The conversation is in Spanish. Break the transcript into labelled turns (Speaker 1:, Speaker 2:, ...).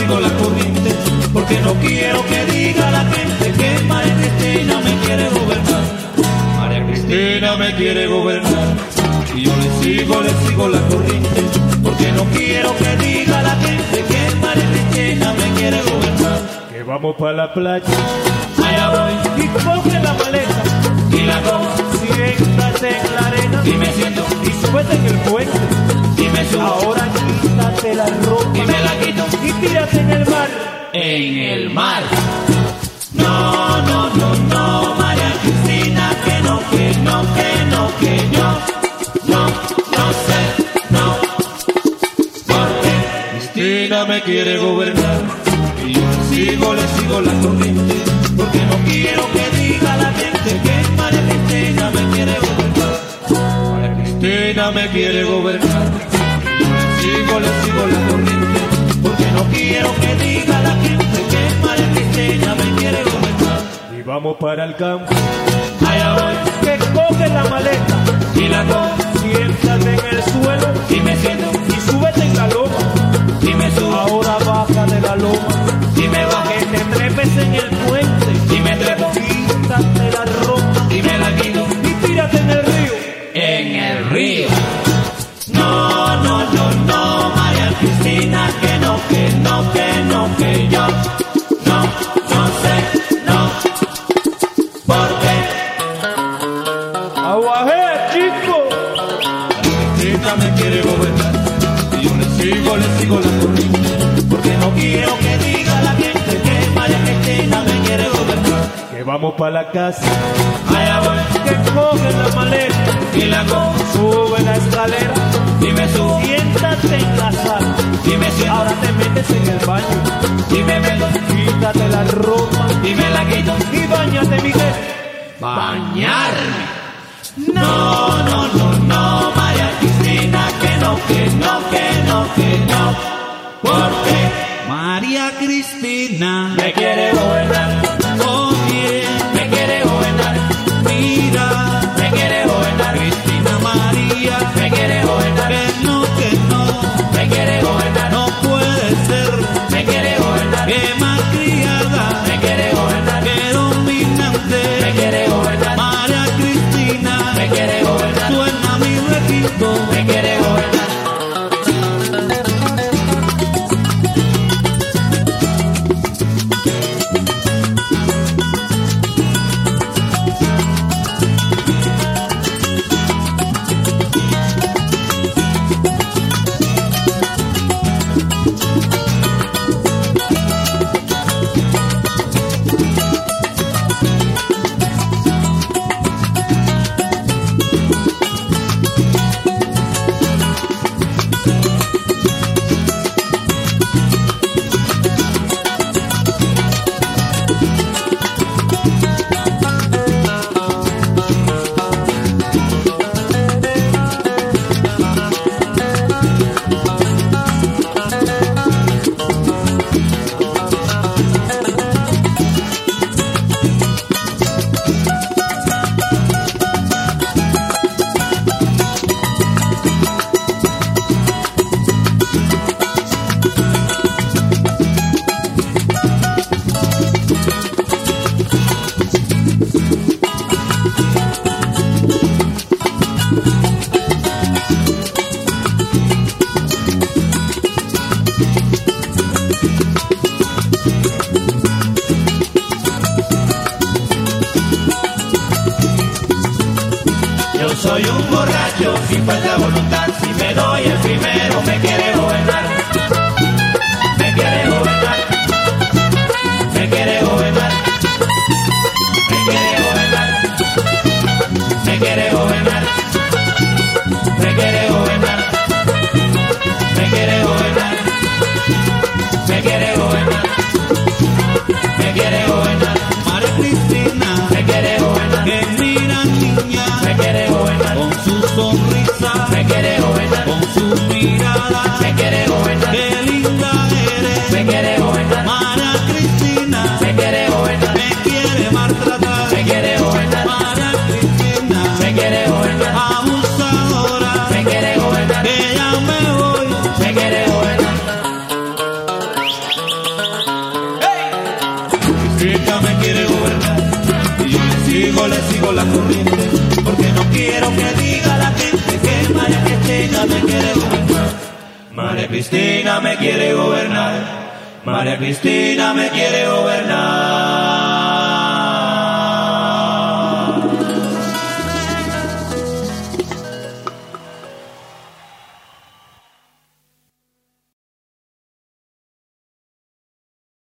Speaker 1: sigo la corriente, porque no quiero que diga la gente que María Cristina me quiere gobernar. María Cristina me quiere gobernar, y yo le sigo la corriente, porque no quiero que diga la gente que María Cristina me quiere gobernar.
Speaker 2: Que vamos para la playa,
Speaker 1: allá voy,
Speaker 2: y coge la maleta,
Speaker 1: y la cojo,
Speaker 2: siéntate en la arena,
Speaker 1: y me siento,
Speaker 2: y súbete en el puente,
Speaker 1: y me subo,
Speaker 2: ahora quítate la ropa,
Speaker 1: y me la quito,
Speaker 2: y tírate en el mar.
Speaker 1: en el mar. No, no, no, no, María Cristina, que no, que no, que no, que no sé, no. Porque Cristina me quiere gobernar, y yo le sigo la corriente, porque no quiero que diga la gente que María Cristina me quiere gobernar. María Cristina me quiere gobernar, y yo le sigo la corriente, porque no quiero que diga la gente que María Cristina me quiere gobernar.
Speaker 2: Y vamos para el campo,
Speaker 1: Allá voy,
Speaker 2: que coge la maleta,
Speaker 1: y la cojo,
Speaker 2: siéntate en el suelo,
Speaker 1: y me siento,
Speaker 2: y súbete en la loma,
Speaker 1: y me subo,
Speaker 2: ahora baja de la loma,
Speaker 1: y me bajo,
Speaker 2: que te trepes en el puente,
Speaker 1: y me trepo,
Speaker 2: quítate la ropa,
Speaker 1: y me la quito,
Speaker 2: y tírate en el río.
Speaker 1: en el río. No, no, no, no, María Cristina, que no, que no, que no, que yo no sé, no. ¿Por qué?
Speaker 2: Aguajé, chico.
Speaker 1: Cristina me quiere gobernar, y yo le sigo la corriente, porque no quiero que diga la gente que María Cristina me quiere gobernar.
Speaker 2: Que vamos para la casa,
Speaker 1: Allá voy,
Speaker 2: que coge la maleta,
Speaker 1: y la cojo,
Speaker 2: sube la escalera,
Speaker 1: y me subo,
Speaker 2: siéntate en la sala,
Speaker 1: y me siento,
Speaker 2: ahora te metes en el baño,
Speaker 1: y me meto,
Speaker 2: quítate la ropa,
Speaker 1: y me la quito,
Speaker 2: y bañate, Miguel.
Speaker 1: bañarme. No, no, no, no, María Cristina, que no, que no, que no, que no. Porque
Speaker 3: María Cristina
Speaker 1: me quiere gobernar,
Speaker 3: oye,
Speaker 1: me quiere gobernar,
Speaker 3: mira,
Speaker 1: me quiere gobernar,
Speaker 3: Cristina María,
Speaker 1: me quiere gobernar,
Speaker 3: que no,
Speaker 1: me quiere gobernar,
Speaker 3: no puede ser,
Speaker 1: me quiere gobernar,
Speaker 3: que malcriada,
Speaker 1: me quiere gobernar,
Speaker 3: que dominante,
Speaker 1: me quiere gobernar,
Speaker 3: María Cristina,
Speaker 1: me quiere gobernar,
Speaker 3: suena mi requinto,
Speaker 1: me quiere gobernar. Soy un borracho sin falta de voluntad, si me doy el primero me quiere gobernar, me quiere gobernar, me quiere gobernar, me quiere gobernar, me quiere gobernar, me quiere gobernar, me quiere gobernar, me quiere gobernar, me quiere gobernar,
Speaker 3: María Cristina,
Speaker 1: me quiere gobernar,
Speaker 3: que mira niña,
Speaker 1: me quiere gobernar,
Speaker 3: con su sonrisa,
Speaker 1: me quiere gobernar,
Speaker 3: con su mirada,
Speaker 1: la corriente, porque no quiero que diga la gente que María Cristina me quiere gobernar. María Cristina me quiere gobernar. María Cristina me quiere gobernar.